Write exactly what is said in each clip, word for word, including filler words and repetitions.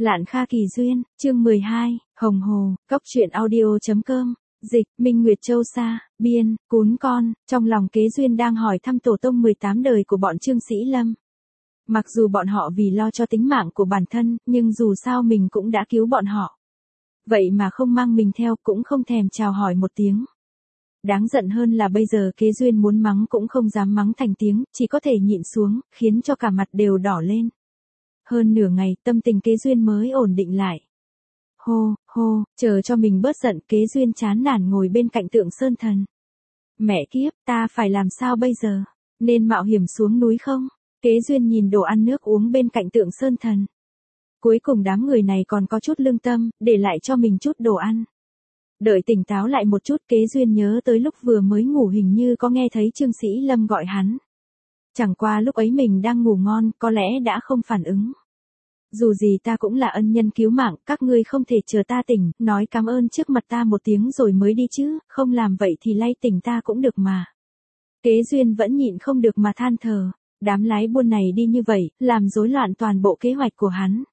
Lạn Kha Kỳ Duyên, chương mười hai, Hồng Hồ, Cốc truyện audio.com, dịch, Minh Nguyệt Châu Sa, biên, Cún Con, trong lòng Kế Duyên đang hỏi thăm tổ tông mười tám đời của bọn Trương Sĩ Lâm. Mặc dù bọn họ vì lo cho tính mạng của bản thân, nhưng dù sao mình cũng đã cứu bọn họ. Vậy mà không mang mình theo, cũng không thèm chào hỏi một tiếng. Đáng giận hơn là bây giờ Kế Duyên muốn mắng cũng không dám mắng thành tiếng, chỉ có thể nhịn xuống, khiến cho cả mặt đều đỏ lên. Hơn nửa ngày, tâm tình Kế Duyên mới ổn định lại. Hô, hô, chờ cho mình bớt giận, Kế Duyên chán nản ngồi bên cạnh Tượng Sơn Thần. Mẹ kiếp, ta phải làm sao bây giờ? Nên mạo hiểm xuống núi không? Kế Duyên nhìn đồ ăn nước uống bên cạnh Tượng Sơn Thần. Cuối cùng đám người này còn có chút lương tâm, để lại cho mình chút đồ ăn. Đợi tỉnh táo lại một chút, Kế Duyên nhớ tới lúc vừa mới ngủ hình như có nghe thấy Trương Sĩ Lâm gọi hắn. Chẳng qua lúc ấy mình đang ngủ ngon, có lẽ đã không phản ứng. Dù gì ta cũng là ân nhân cứu mạng, các ngươi không thể chờ ta tỉnh, nói cảm ơn trước mặt ta một tiếng rồi mới đi chứ, không làm vậy thì lay tỉnh ta cũng được mà. Kế Duyên vẫn nhịn không được mà than thở, đám lái buôn này đi như vậy, làm rối loạn toàn bộ kế hoạch của hắn.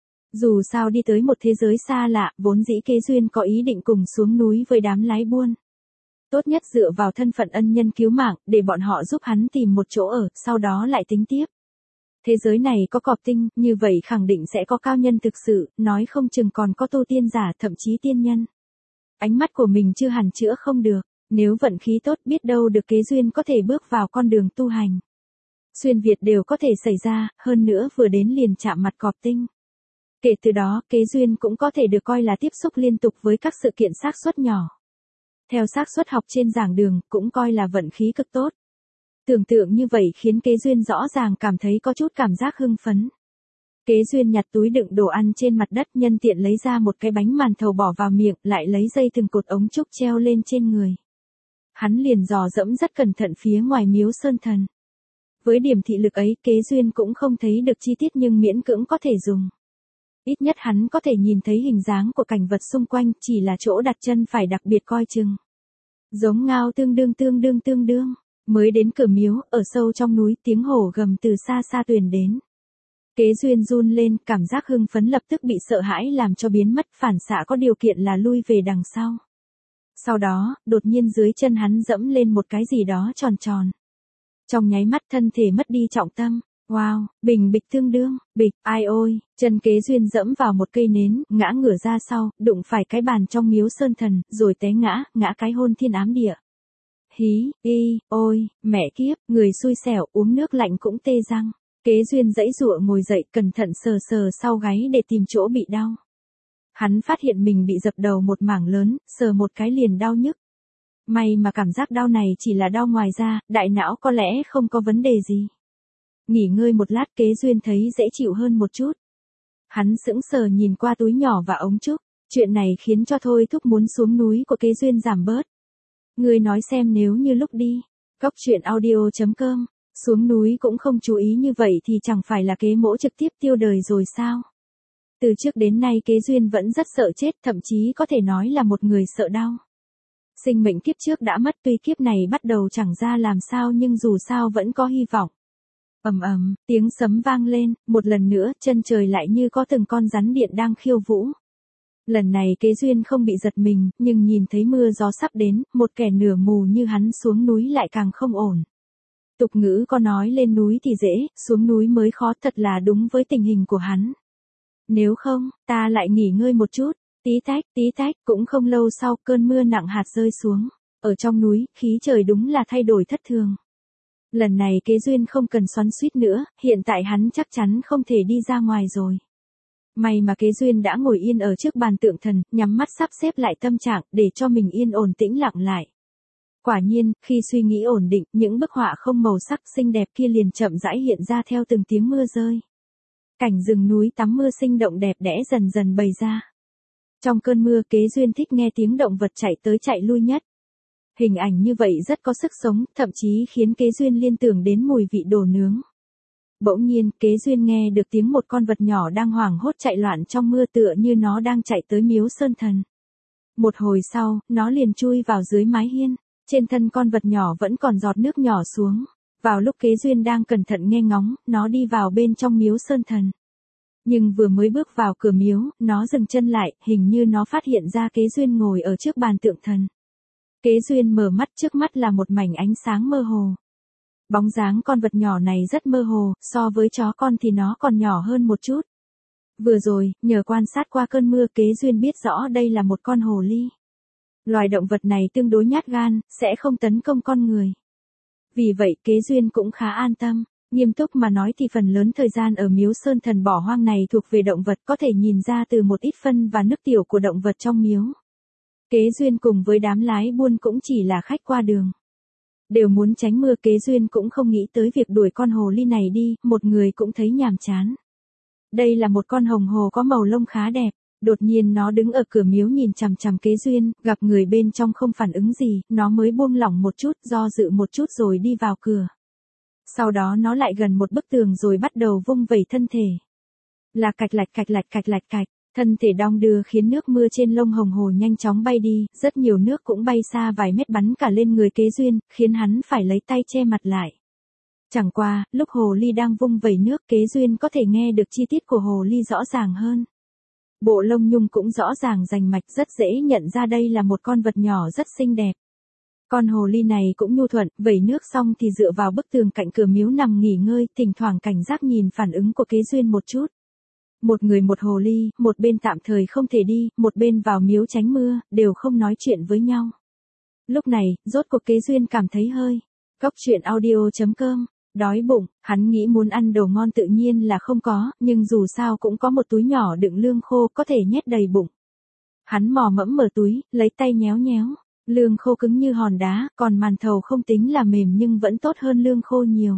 Dù sao đi tới một thế giới xa lạ, vốn dĩ Kế Duyên có ý định cùng xuống núi với đám lái buôn. Tốt nhất dựa vào thân phận ân nhân cứu mạng, để bọn họ giúp hắn tìm một chỗ ở, sau đó lại tính tiếp. Thế giới này có cọp tinh, như vậy khẳng định sẽ có cao nhân thực sự, nói không chừng còn có tu tiên giả, thậm chí tiên nhân. Ánh mắt của mình chưa hẳn chữa không được, nếu vận khí tốt biết đâu được Kế Duyên có thể bước vào con đường tu hành. Xuyên Việt đều có thể xảy ra, hơn nữa vừa đến liền chạm mặt cọp tinh. Kể từ đó, Kế Duyên cũng có thể được coi là tiếp xúc liên tục với các sự kiện xác suất nhỏ. Theo xác suất học trên giảng đường, cũng coi là vận khí cực tốt. Tưởng tượng như vậy khiến Kế Duyên rõ ràng cảm thấy có chút cảm giác hưng phấn. Kế Duyên nhặt túi đựng đồ ăn trên mặt đất, nhân tiện lấy ra một cái bánh màn thầu bỏ vào miệng, lại lấy dây từng cột ống trúc treo lên trên người. Hắn liền dò dẫm rất cẩn thận phía ngoài miếu Sơn Thần. Với điểm thị lực ấy, Kế Duyên cũng không thấy được chi tiết nhưng miễn cưỡng có thể dùng. Ít nhất hắn có thể nhìn thấy hình dáng của cảnh vật xung quanh, chỉ là chỗ đặt chân phải đặc biệt coi chừng. Giống ngao tương đương tương đương tương đương. Mới đến cửa miếu, ở sâu trong núi, tiếng hổ gầm từ xa xa truyền đến. Kế Duyên run lên, cảm giác hưng phấn lập tức bị sợ hãi làm cho biến mất, phản xạ có điều kiện là lui về đằng sau. Sau đó, đột nhiên dưới chân hắn dẫm lên một cái gì đó tròn tròn. Trong nháy mắt thân thể mất đi trọng tâm. Wow, bình bịch tương đương, bịch, ai ôi, chân Kế Duyên dẫm vào một cây nến, ngã ngửa ra sau, đụng phải cái bàn trong miếu Sơn Thần, rồi té ngã, ngã cái hôn thiên ám địa. Hí, y, ôi, mẹ kiếp, người xui xẻo, uống nước lạnh cũng tê răng. Kế Duyên giãy giụa ngồi dậy, cẩn thận sờ sờ sau gáy để tìm chỗ bị đau. Hắn phát hiện mình bị dập đầu một mảng lớn, sờ một cái liền đau nhức. May mà cảm giác đau này chỉ là đau ngoài da, đại não có lẽ không có vấn đề gì. Nghỉ ngơi một lát, Kế Duyên thấy dễ chịu hơn một chút. Hắn sững sờ nhìn qua túi nhỏ và ống trúc, chuyện này khiến cho thôi thúc muốn xuống núi của Kế Duyên giảm bớt. Người nói xem nếu như lúc đi, Cốc truyện audio.com, xuống núi cũng không chú ý như vậy thì chẳng phải là Kế Mỗ trực tiếp tiêu đời rồi sao? Từ trước đến nay Kế Duyên vẫn rất sợ chết, thậm chí có thể nói là một người sợ đau. Sinh mệnh kiếp trước đã mất, tuy kiếp này bắt đầu chẳng ra làm sao nhưng dù sao vẫn có hy vọng. Ầm ầm, tiếng sấm vang lên, một lần nữa, chân trời lại như có từng con rắn điện đang khiêu vũ. Lần này Kế Duyên không bị giật mình, nhưng nhìn thấy mưa gió sắp đến, một kẻ nửa mù như hắn xuống núi lại càng không ổn. Tục ngữ có nói lên núi thì dễ, xuống núi mới khó, thật là đúng với tình hình của hắn. Nếu không, ta lại nghỉ ngơi một chút, tí tách, tí tách, cũng không lâu sau cơn mưa nặng hạt rơi xuống. Ở trong núi, khí trời đúng là thay đổi thất thường. Lần này Kế Duyên không cần xoắn xuýt nữa, hiện tại hắn chắc chắn không thể đi ra ngoài rồi. May mà Kế Duyên đã ngồi yên ở trước bàn tượng thần, nhắm mắt sắp xếp lại tâm trạng, để cho mình yên ổn tĩnh lặng lại. Quả nhiên, khi suy nghĩ ổn định, những bức họa không màu sắc xinh đẹp kia liền chậm rãi hiện ra theo từng tiếng mưa rơi. Cảnh rừng núi tắm mưa sinh động đẹp đẽ dần dần bày ra. Trong cơn mưa, Kế Duyên thích nghe tiếng động vật chạy tới chạy lui nhất. Hình ảnh như vậy rất có sức sống, thậm chí khiến Kế Duyên liên tưởng đến mùi vị đồ nướng. Bỗng nhiên, Kế Duyên nghe được tiếng một con vật nhỏ đang hoảng hốt chạy loạn trong mưa, tựa như nó đang chạy tới miếu Sơn Thần. Một hồi sau, nó liền chui vào dưới mái hiên, trên thân con vật nhỏ vẫn còn giọt nước nhỏ xuống. Vào lúc Kế Duyên đang cẩn thận nghe ngóng, nó đi vào bên trong miếu Sơn Thần. Nhưng vừa mới bước vào cửa miếu, nó dừng chân lại, hình như nó phát hiện ra Kế Duyên ngồi ở trước bàn tượng thần. Kế Duyên mở mắt, trước mắt là một mảnh ánh sáng mơ hồ. Bóng dáng con vật nhỏ này rất mơ hồ, so với chó con thì nó còn nhỏ hơn một chút. Vừa rồi, nhờ quan sát qua cơn mưa, Kế Duyên biết rõ đây là một con hồ ly. Loài động vật này tương đối nhát gan, sẽ không tấn công con người. Vì vậy Kế Duyên cũng khá an tâm. Nghiêm túc mà nói thì phần lớn thời gian ở miếu sơn thần bỏ hoang này thuộc về động vật, có thể nhìn ra từ một ít phân và nước tiểu của động vật trong miếu. Kế Duyên cùng với đám lái buôn cũng chỉ là khách qua đường. Đều muốn tránh mưa, Kế Duyên cũng không nghĩ tới việc đuổi con hồ ly này đi, một người cũng thấy nhàm chán. Đây là một con hồng hồ có màu lông khá đẹp. Đột nhiên nó đứng ở cửa miếu nhìn chằm chằm Kế Duyên, gặp người bên trong không phản ứng gì, nó mới buông lỏng một chút, do dự một chút rồi đi vào cửa. Sau đó nó lại gần một bức tường rồi bắt đầu vung vẩy thân thể. Là cạch lạch cạch lạch cạch lạch cạch, thân thể đong đưa khiến nước mưa trên lông hồng hồ nhanh chóng bay đi, rất nhiều nước cũng bay xa vài mét bắn cả lên người Kế Duyên, khiến hắn phải lấy tay che mặt lại. Chẳng qua, lúc hồ ly đang vung vẩy nước, Kế Duyên có thể nghe được chi tiết của hồ ly rõ ràng hơn. Bộ lông nhung cũng rõ ràng rành mạch, rất dễ nhận ra đây là một con vật nhỏ rất xinh đẹp. Con hồ ly này cũng nhu thuận, vẩy nước xong thì dựa vào bức tường cạnh cửa miếu nằm nghỉ ngơi, thỉnh thoảng cảnh giác nhìn phản ứng của Kế Duyên một chút. Một người một hồ ly, một bên tạm thời không thể đi, một bên vào miếu tránh mưa, đều không nói chuyện với nhau. Lúc này, rốt cuộc Kế Duyên cảm thấy hơi. Cóc truyện audio chấm com. Đói bụng, hắn nghĩ muốn ăn đồ ngon tự nhiên là không có, nhưng dù sao cũng có một túi nhỏ đựng lương khô có thể nhét đầy bụng. Hắn mò mẫm mở túi, lấy tay nhéo nhéo. Lương khô cứng như hòn đá, còn màn thầu không tính là mềm nhưng vẫn tốt hơn lương khô nhiều.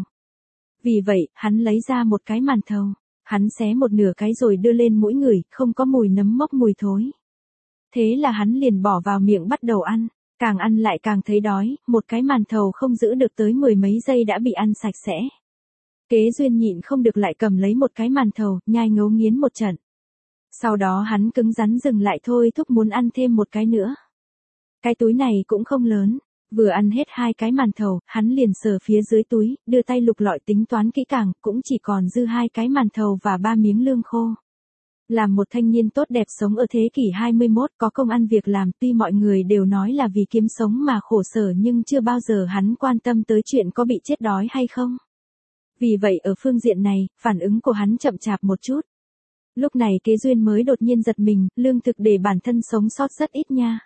Vì vậy, hắn lấy ra một cái màn thầu. Hắn xé một nửa cái rồi đưa lên mũi ngửi, không có mùi nấm mốc mùi thối. Thế là hắn liền bỏ vào miệng bắt đầu ăn. Càng ăn lại càng thấy đói, một cái màn thầu không giữ được tới mười mấy giây đã bị ăn sạch sẽ. Kế Duyên nhịn không được lại cầm lấy một cái màn thầu, nhai ngấu nghiến một trận. Sau đó hắn cứng rắn dừng lại thôi thúc muốn ăn thêm một cái nữa. Cái túi này cũng không lớn, vừa ăn hết hai cái màn thầu, hắn liền sờ phía dưới túi, đưa tay lục lọi tính toán kỹ càng, cũng chỉ còn dư hai cái màn thầu và ba miếng lương khô. Làm một thanh niên tốt đẹp sống ở thế kỷ hai mươi mốt, có công ăn việc làm, tuy mọi người đều nói là vì kiếm sống mà khổ sở nhưng chưa bao giờ hắn quan tâm tới chuyện có bị chết đói hay không. Vì vậy ở phương diện này, phản ứng của hắn chậm chạp một chút. Lúc này Kế Duyên mới đột nhiên giật mình, lương thực để bản thân sống sót rất ít nha.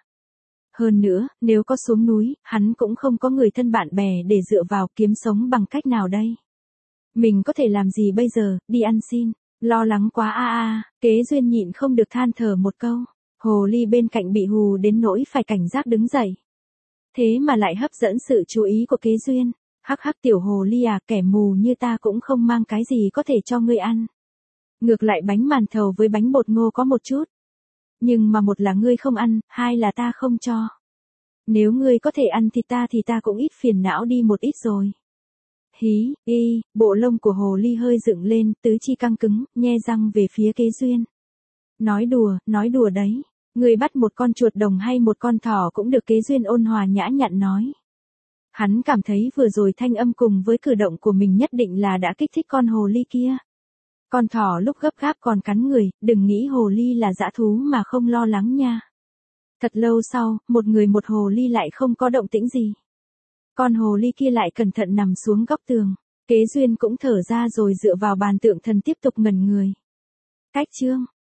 Hơn nữa, nếu có xuống núi, hắn cũng không có người thân bạn bè để dựa vào, kiếm sống bằng cách nào đây? Mình có thể làm gì bây giờ, đi ăn xin. Lo lắng quá a a, Kế Duyên nhịn không được than thở một câu. Hồ ly bên cạnh bị hù đến nỗi phải cảnh giác đứng dậy. Thế mà lại hấp dẫn sự chú ý của Kế Duyên. Hắc hắc tiểu hồ ly à, kẻ mù như ta cũng không mang cái gì có thể cho ngươi ăn. Ngược lại bánh màn thầu với bánh bột ngô có một chút. Nhưng mà một là ngươi không ăn, hai là ta không cho. Nếu ngươi có thể ăn thì ta thì ta cũng ít phiền não đi một ít rồi. Hí, y, bộ lông của hồ ly hơi dựng lên, tứ chi căng cứng, nhe răng về phía Kế Duyên. Nói đùa, nói đùa đấy. Ngươi bắt một con chuột đồng hay một con thỏ cũng được, Kế Duyên ôn hòa nhã nhặn nói. Hắn cảm thấy vừa rồi thanh âm cùng với cử động của mình nhất định là đã kích thích con hồ ly kia. Con thỏ lúc gấp gáp còn cắn người, đừng nghĩ hồ ly là dã thú mà không lo lắng nha. Thật lâu sau, một người một hồ ly lại không có động tĩnh gì. Con hồ ly kia lại cẩn thận nằm xuống góc tường. Kế Duyên cũng thở ra rồi dựa vào bàn tượng thần tiếp tục ngẩn người. Cách chương